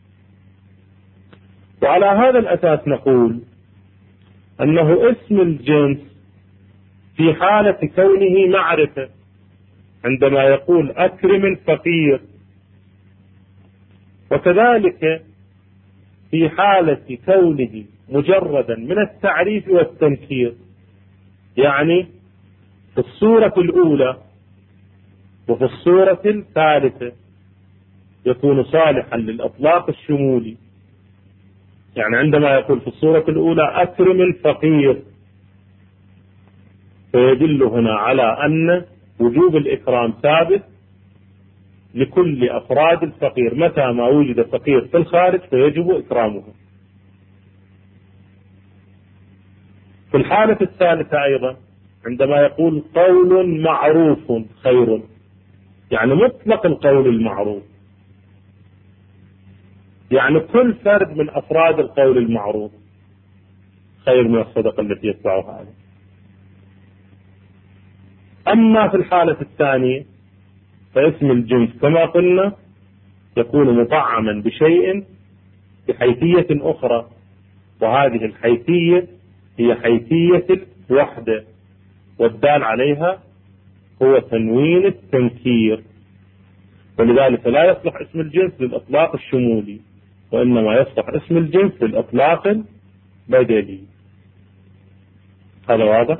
وعلى هذا الأساس نقول أنه اسم الجنس في حالة كونه معرفة عندما يقول أكرم الفقير، وكذلك في حالة كونه مجردا من التعريف والتنكير، يعني في الصورة الأولى وفي الصورة الثالثة يكون صالحا للإطلاق الشمولي. يعني عندما يقول في الصورة الأولى أكرم الفقير فيدل هنا على أن وجوب الإكرام ثابت لكل أفراد الفقير، متى ما وجد فقير في الخارج فيجب إكرامه. في الحالة الثالثة أيضا عندما يقول قول معروف خير، يعني مطلق القول المعروف، يعني كل فرد من أفراد القول المعروف خير من الصدقة التي يتبعها عليه. أما في الحالة الثانية فاسم الجنس كما قلنا يكون مطعما بشيء بحيثية أخرى، وهذه الحيثية هي حيثية الوحدة، والدال عليها هو تنوين التنكير، ولذلك لا يصلح اسم الجنس للإطلاق الشمولي، وإنما يصلح اسم الجنس للإطلاق البدلي. هذا واضح؟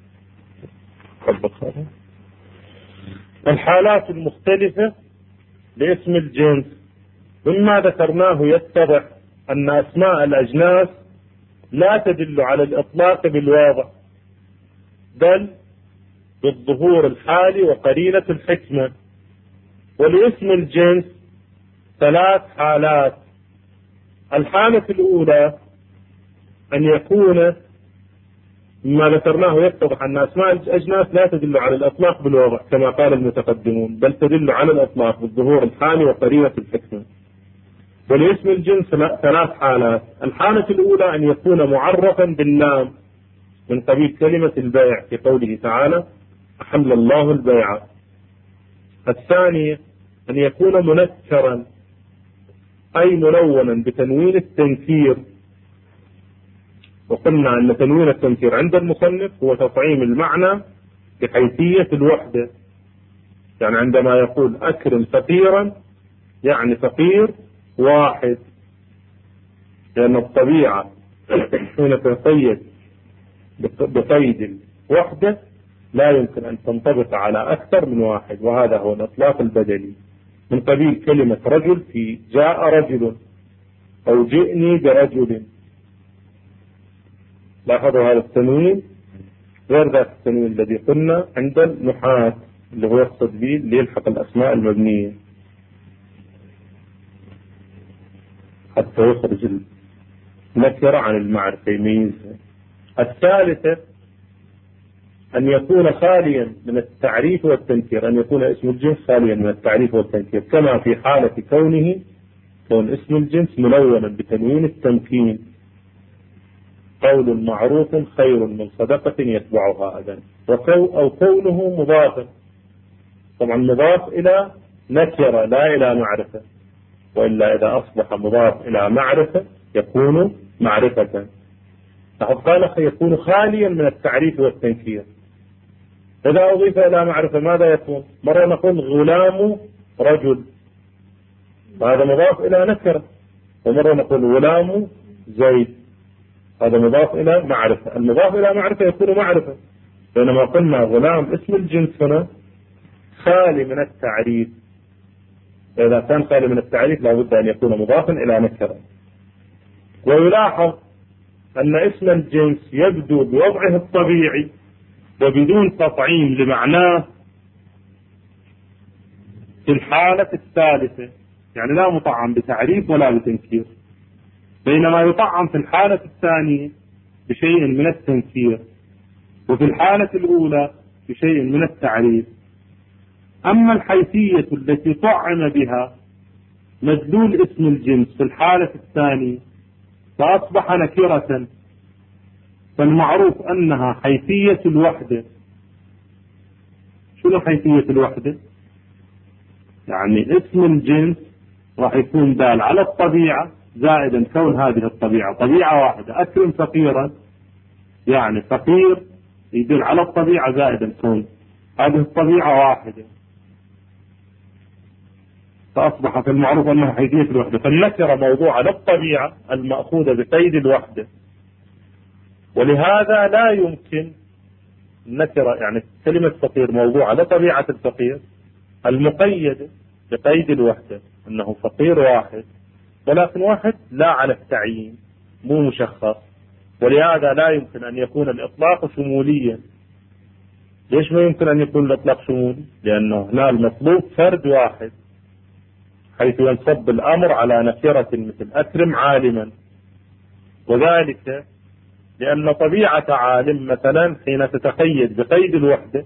الحالات المختلفة لاسم الجنس مما ذكرناه يتضح أن أسماء الأجناس لا تدل على الإطلاق بالواضح، بل بالظهور الحالي وقرينة الحكمة. ولاسم الجنس ثلاث حالات. الحالة الأولى أن يكون ما ذكرناه يتضح أن أسماء الأجناس لا تدل على الإطلاق بالواضح كما قال المتقدمون، بل تدل على الإطلاق بالظهور الحالي وقرينة الحكمة. ولاسم الجنس ثلاث حالات. الحالة الأولى أن يكون معرفا باللام من قبيل كلمة البيع في قوله تعالى أحل الله البيع. الثانية أن يكون منكرا أي منونا بتنوين التنكير، وقلنا أن تنوين التنكير عند المصنف هو تطعيم المعنى بحيثية الوحدة، يعني عندما يقول أكرم فقيرا يعني فقير واحد، لأن الطبيعة حين تقيد بقيد الوحدة لا يمكن أن تنطبق على أكثر من واحد، وهذا هو الإطلاق البدلي من قبيل كلمة رجل في جاء رجل أو جئني برجل. لاحظوا هذا التنوين غير ذات التنوين الذي قلنا عند النحاة اللي هو يقصد به ليلحق الأسماء المبنية حتى يخرج النكرة عن المعرفة يميزها. الثالثة أن يكون خاليا من التعريف والتنكير، أن يكون اسم الجنس خاليا من التعريف والتنكير، كما في حالة كونه كون اسم الجنس منونا بتنوين التمكين قول معروف خير من صدقة يتبعها أذى، أو كونه مضافا، طبعا مضاف إلى نكرة لا إلى معرفة، وإلا إذا أصبح مضاف إلى معرفة يكون معرفة. قال يكون خاليا من التعريف والتنكير. إذا أضيف إلى معرفة ماذا يكون؟ مرة نقول غلام رجل، هذا مضاف إلى نكرة ومرة نقول غلام زيد، هذا مضاف إلى معرفة. المضاف إلى معرفة يكون معرفة، بينما قلنا غلام اسم الجنس هنا خالي من التعريف، فإذا كان خالي من التعريف لابد أن يكون مضافا إلى نكرة. ويلاحظ أن اسم الجنس يبدو بوضعه الطبيعي وبدون تطعيم لمعناه في الحالة الثالثة، يعني لا مطعم بتعريف ولا بتنكير، بينما يطعم في الحالة الثانية بشيء من التنكير، وفي الحالة الأولى بشيء من التعريف. أما الحيثية التي طعم بها مدلول اسم الجنس في الحالة الثانية فأصبح نكرة، فالمعروف أنها حيثية الوحدة. شنو حيثية الوحدة؟ يعني اسم الجنس راح يكون دال على الطبيعة زائدا كون هذه الطبيعة طبيعة واحدة. أكرم فقيرا، يعني فقير يدل على الطبيعة زائدا كون هذه الطبيعة واحدة، فأصبح في المعروف أنها حيثية الوحدة. فالنكرة موضوعة للطبيعة المأخوذة بقيد الوحدة، ولهذا لا يمكن النكرة، يعني كلمة فقير موضوعة لطبيعة الفقير المقيدة بقيد الوحدة، أنه فقير واحد، ولكن واحد لا على التعيين مو مشخص، ولهذا لا يمكن أن يكون الإطلاق شموليا. ليش ما يمكن أن يكون الإطلاق شمولي؟ لأنه هنا المطلوب فرد واحد، حيث ينصب الأمر على نكرة مثل أكرم عالما، وذلك لأن طبيعة عالم مثلا حين تتقيد بقيد الوحدة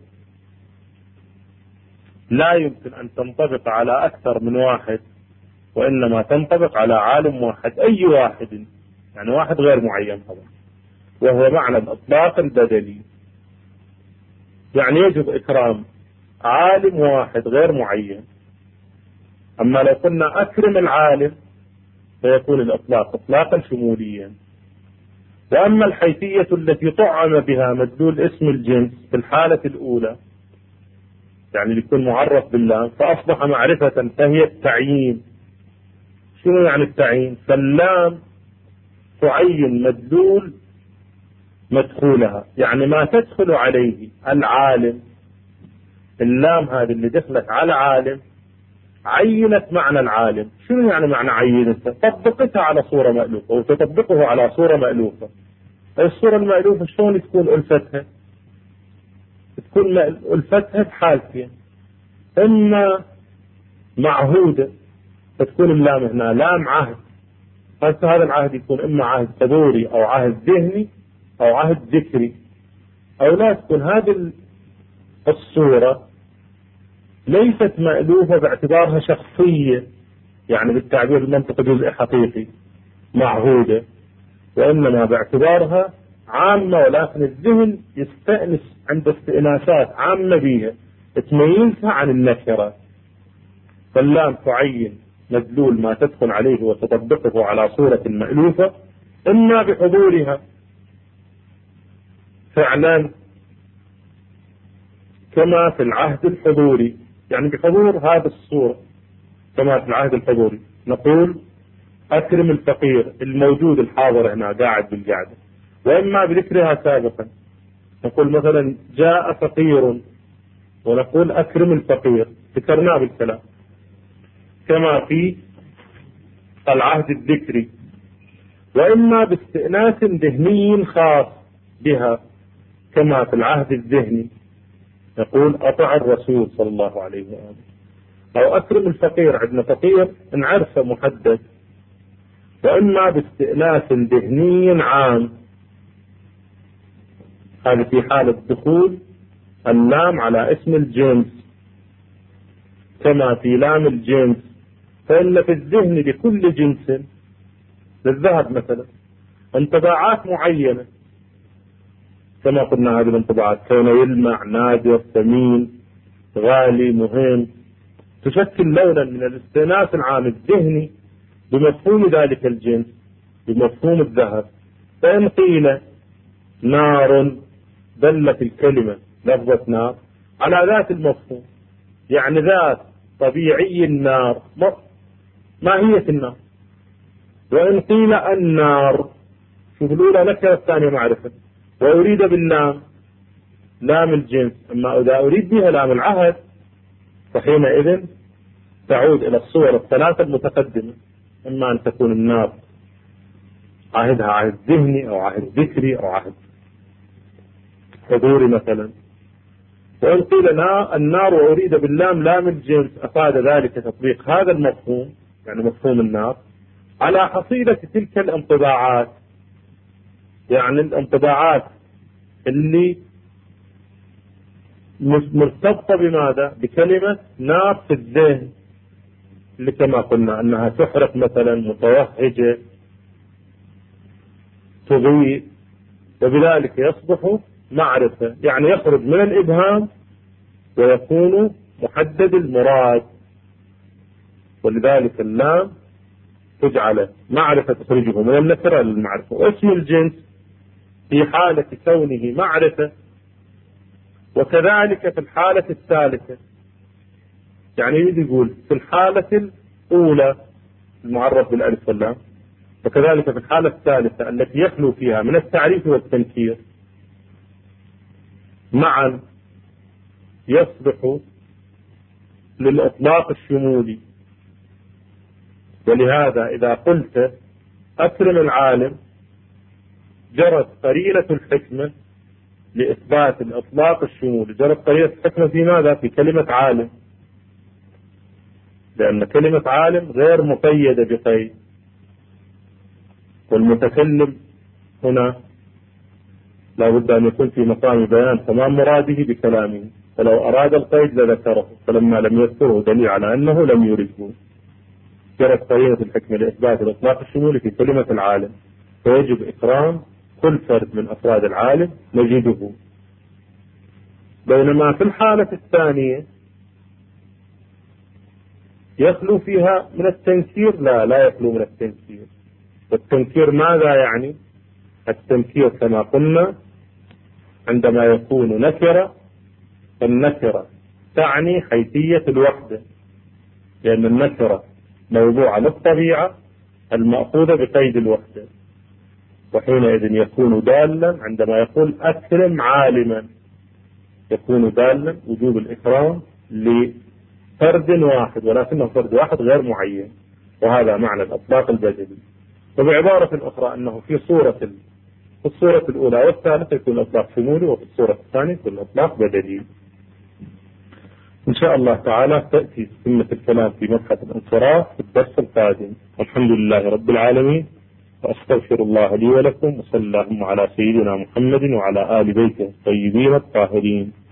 لا يمكن أن تنطبق على أكثر من واحد، وإنما تنطبق على عالم واحد، أي واحد، يعني واحد غير معين طبعا، وهو معنى الإطلاق البدلي. يعني يجب إكرام عالم واحد غير معين. أما لو قلنا أكرم العالم فيكون الإطلاق إطلاقا شموليا. وأما الحيثية التي طعم بها مدلول اسم الجنس في الحالة الأولى، يعني يكون معرف باللام فأصبح معرفة، فهي التعيين. شنو يعني التعيين؟ فاللام تعين مدلول مدخولها، يعني ما تدخل عليه العالم. اللام هذه اللي دخلت على عالم عينت معنى العالم. شنو يعني معنى عينته؟ طبقتها على صورة مألوفة، وتطبقه على صورة مألوفة. الصورة المألوفة شلون تكون ألفتها؟ تكون ألفتها بحالتين، إما معهودة فتكون اللام هنا لام عهد، هذا العهد يكون إما عهد حضوري أو عهد ذهني أو عهد ذكري، أو لا تكون هذه الصورة ليست مألوفة باعتبارها شخصية، يعني بالتعبير المنطقي جزء حقيقي معهودة، وإنما باعتبارها عامة، ولكن الذهن يستأنس عند استئناسات عامة بها تميزها عن النكرة. فاللام تعين مدلول ما تدخل عليه وتطبقه على صورة مألوفة، إما بحضورها فعلا كما في العهد الحضوري، يعني بحضور هذه الصورة كما في العهد الحضوري. نقول أكرم الفقير الموجود الحاضر هنا قاعد بالقعدة، وإما بذكرها سابقا نقول مثلا جاء فقير، ونقول أكرم الفقير، ذكرناه بالكلام كما في العهد الذكري. وإما باستئناس ذهني خاص بها كما في العهد الذهني، يقول أطع الرسول صلى الله عليه وآله. أو أكرم الفقير، عندنا فقير نعرفه محدد. وإما باستئناس ذهني عام، هذا في حالة دخول اللام على اسم الجنس كما في لام الجنس. فإن في الذهن لكل جنس، للذهب مثلا انطباعات معينة كما قلنا، هذه الانطباعات كونه يلمع، نادر، ثمين، غالي، مهم، تشكل لونا من الاستئناس العام الذهني بمفهوم ذلك الجنس، بمفهوم الذهب. فإن قيل نار دلت الكلمة لفظة نار على ذات المفهوم، يعني ذات طبيعي النار، ماهية النار، وإن قيل النار، شوف الأولى نكرة الثانية معرفة، وأريد باللام لام الجنس، أما إذا أريد بها لام العهد فحينئذ تعود إلى الصور الثلاثة المتقدمة، إما أن تكون النار عهدها عهد ذهني أو عهد ذكري أو عهد حضوري مثلا. وإن قيل النار وأريد باللام لام الجنس أفاد ذلك تطبيق هذا المفهوم، يعني مفهوم النار، على حصيلة تلك الانطباعات، يعني الانطباعات اللي مرتبطة بماذا؟ بكلمة نار في الذهن، اللي كما قلنا أنها تحرق مثلا، متوهجة، تضيء، وبذلك يصبح معرفة، يعني يخرج من الإبهام ويكون محدد المراد، ولذلك اللام تجعل معرفة تخرجه من النكرة للمعرفة. واسم الجنس في حالة كونه معرفة، وكذلك في الحالة الثالثة، يعني يقول في الحالة الأولى المعرف بالألف واللام، وكذلك في الحالة الثالثة التي يخلو فيها من التعريف والتنكير معا يصبح للإطلاق الشمولي. ولهذا إذا قلت أكرم العالم جرت قرينة الحكمة لإثبات الإطلاق الشمولي، جرت قرينة الحكمة في ماذا؟ في كلمة عالم، لأن كلمة عالم غير مقيدة بقيد، والمتكلم هنا لا بد أن يكون في مقام بيان تمام مراده بكلامه، فلو أراد القيد لذكره، فلما لم يذكره دليل على أنه لم يرده. جرت قرينة الحكمة لإثبات الإطلاق الشمولي في كلمة العالم، فيجب إكرام كل فرد من أفراد العالم نجده. بينما في الحالة الثانية يخلو فيها من التنكير، لا لا يخلو من التنكير. والتنكير ماذا يعني؟ التنكير كما قلنا عندما يكون نكرة، فالنكرة تعني حيثية الوحدة، لأن النكرة موضوعة للطبيعة المأخوذة بقيد الوحدة، وحينئذ يكون دالا عندما يقول أكرم عالما، يكون دالا وجوب الإكرام لفرد واحد، ولكنه فرد واحد غير معين، وهذا معنى الإطلاق البدلي. وبعبارة أخرى أنه في صورة في الصورة الأولى والثالثة يكون الإطلاق شمولي، وفي الصورة الثانية يكون الإطلاق بدلي. إن شاء الله تعالى تأتي سنة الكلام في مبحث الانصراف في الدرس القادم. والحمد لله رب العالمين، وأستغفر الله لي ولكم، وصلى اللهم على سيدنا محمد وعلى آل بيته الطيبين الطاهرين.